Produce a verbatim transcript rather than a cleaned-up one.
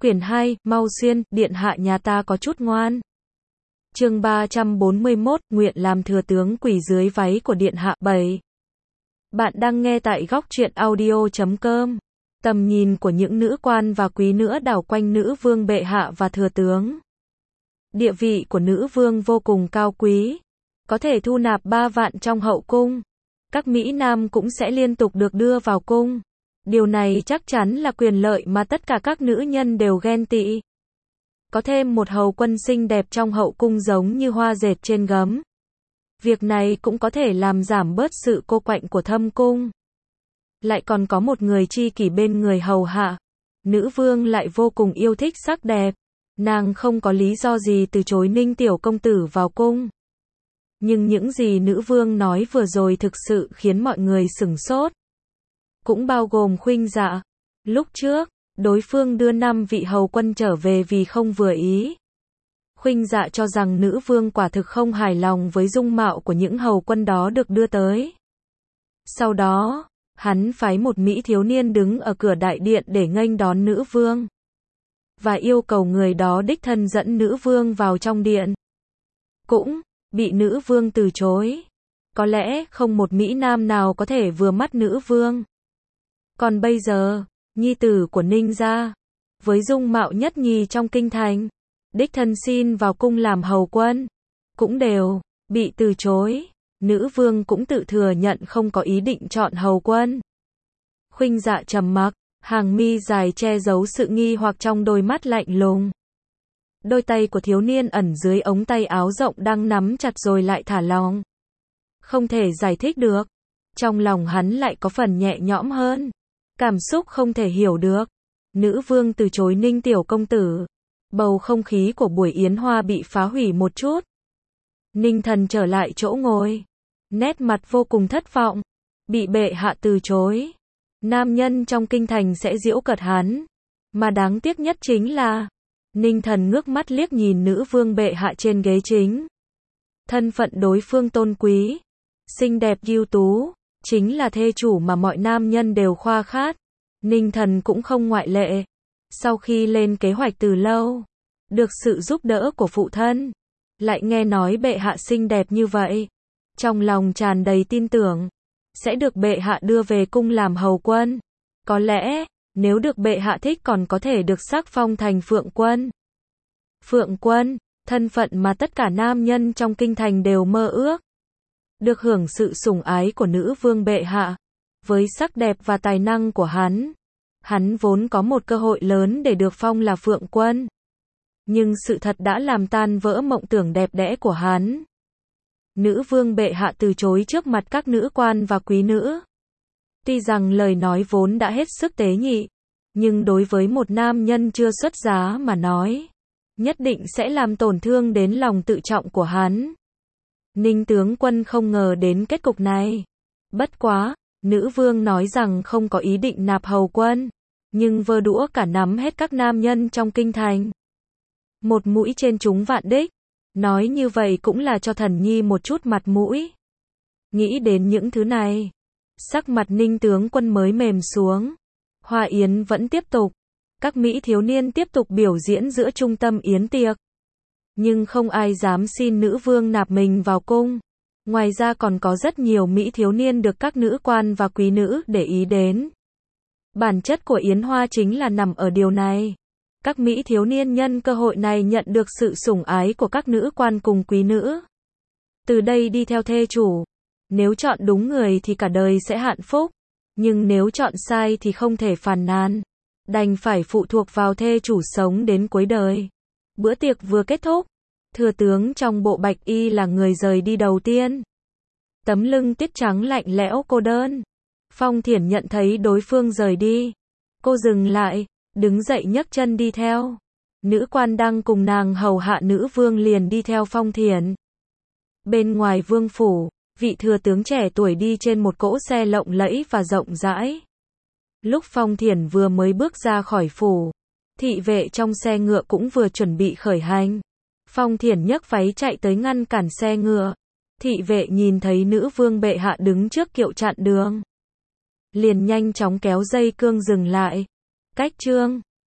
Quyển hai, Mau Xuyên, điện hạ nhà ta có chút ngoan. Chương ba trăm bốn mươi mốt, nguyện làm thừa tướng quỳ dưới váy của điện hạ. bảy. Bạn đang nghe tại góc truyện audio chấm com. Tầm nhìn của những nữ quan và quý nữ đảo quanh nữ vương bệ hạ và thừa tướng. Địa vị của nữ vương vô cùng cao quý, có thể thu nạp ba vạn trong hậu cung. Các mỹ nam cũng sẽ liên tục được đưa vào cung. Điều này chắc chắn là quyền lợi mà tất cả các nữ nhân đều ghen tị. Có thêm một hầu quân xinh đẹp trong hậu cung giống như hoa dệt trên gấm. Việc này cũng có thể làm giảm bớt sự cô quạnh của thâm cung. Lại còn có một người tri kỷ bên người hầu hạ. Nữ vương lại vô cùng yêu thích sắc đẹp. Nàng không có lý do gì từ chối Ninh tiểu công tử vào cung. Nhưng những gì nữ vương nói vừa rồi thực sự khiến mọi người sửng sốt. Cũng bao gồm Khuynh Dạ. Lúc trước, đối phương đưa năm vị hầu quân trở về vì không vừa ý. Khuynh Dạ cho rằng nữ vương quả thực không hài lòng với dung mạo của những hầu quân đó được đưa tới. Sau đó, hắn phái một mỹ thiếu niên đứng ở cửa đại điện để nghênh đón nữ vương. Và yêu cầu người đó đích thân dẫn nữ vương vào trong điện. Cũng bị nữ vương từ chối. Có lẽ không một mỹ nam nào có thể vừa mắt nữ vương. Còn bây giờ, nhi tử của Ninh gia, với dung mạo nhất nhì trong kinh thành, đích thân xin vào cung làm hầu quân, cũng đều bị từ chối. Nữ vương cũng tự thừa nhận không có ý định chọn hầu quân. Khuynh Dạ trầm mặc, hàng mi dài che giấu sự nghi hoặc trong đôi mắt lạnh lùng. Đôi tay của thiếu niên ẩn dưới ống tay áo rộng đang nắm chặt rồi lại thả lỏng. Không thể giải thích được. Trong lòng hắn lại có phần nhẹ nhõm hơn. Cảm xúc không thể hiểu được. Nữ vương từ chối Ninh tiểu công tử. Bầu không khí của buổi yến hoa bị phá hủy một chút. Ninh thần trở lại chỗ ngồi. Nét mặt vô cùng thất vọng. Bị bệ hạ từ chối. Nam nhân trong kinh thành sẽ giễu cợt hắn. Mà đáng tiếc nhất chính là Ninh thần ngước mắt liếc nhìn nữ vương bệ hạ trên ghế chính. Thân phận đối phương tôn quý, xinh đẹp ưu tú, chính là thê chủ mà mọi nam nhân đều khoa khát. Ninh thần cũng không ngoại lệ. Sau khi lên kế hoạch từ lâu, được sự giúp đỡ của phụ thân, lại nghe nói bệ hạ xinh đẹp như vậy, trong lòng tràn đầy tin tưởng, sẽ được bệ hạ đưa về cung làm hầu quân. Có lẽ, nếu được bệ hạ thích còn có thể được sắc phong thành Phượng Quân. Phượng Quân, thân phận mà tất cả nam nhân trong kinh thành đều mơ ước. Được hưởng sự sủng ái của nữ vương bệ hạ. Với sắc đẹp và tài năng của hắn, hắn vốn có một cơ hội lớn để được phong là Phượng Quân. Nhưng sự thật đã làm tan vỡ mộng tưởng đẹp đẽ của hắn. Nữ vương bệ hạ từ chối trước mặt các nữ quan và quý nữ. Tuy rằng lời nói vốn đã hết sức tế nhị, nhưng đối với một nam nhân chưa xuất giá mà nói, nhất định sẽ làm tổn thương đến lòng tự trọng của hắn. Ninh tướng quân không ngờ đến kết cục này. Bất quá, nữ vương nói rằng không có ý định nạp hầu quân, nhưng vơ đũa cả nắm hết các nam nhân trong kinh thành. Một mũi trên chúng vạn đích. Nói như vậy cũng là cho thần nhi một chút mặt mũi. Nghĩ đến những thứ này, sắc mặt Ninh tướng quân mới mềm xuống. Hoa yến vẫn tiếp tục. Các mỹ thiếu niên tiếp tục biểu diễn giữa trung tâm yến tiệc. Nhưng không ai dám xin nữ vương nạp mình vào cung. Ngoài ra còn có rất nhiều mỹ thiếu niên được các nữ quan và quý nữ để ý đến. Bản chất của yến hoa chính là nằm ở điều này. Các mỹ thiếu niên nhân cơ hội này nhận được sự sủng ái của các nữ quan cùng quý nữ. Từ đây đi theo thê chủ. Nếu chọn đúng người thì cả đời sẽ hạnh phúc. Nhưng nếu chọn sai thì không thể phàn nàn. Đành phải phụ thuộc vào thê chủ sống đến cuối đời. Bữa tiệc vừa kết thúc. Thừa tướng trong bộ bạch y là người rời đi đầu tiên. Tấm lưng tuyết trắng lạnh lẽo cô đơn. Phong Thiển nhận thấy đối phương rời đi. Cô dừng lại, đứng dậy nhấc chân đi theo. Nữ quan đang cùng nàng hầu hạ nữ vương liền đi theo Phong Thiển. Bên ngoài vương phủ, vị thừa tướng trẻ tuổi đi trên một cỗ xe lộng lẫy và rộng rãi. Lúc Phong Thiển vừa mới bước ra khỏi phủ, thị vệ trong xe ngựa cũng vừa chuẩn bị khởi hành. Phong Thiển nhấc váy chạy tới ngăn cản xe ngựa. Thị vệ nhìn thấy nữ vương bệ hạ đứng trước kiệu chặn đường, liền nhanh chóng kéo dây cương dừng lại. Cách trương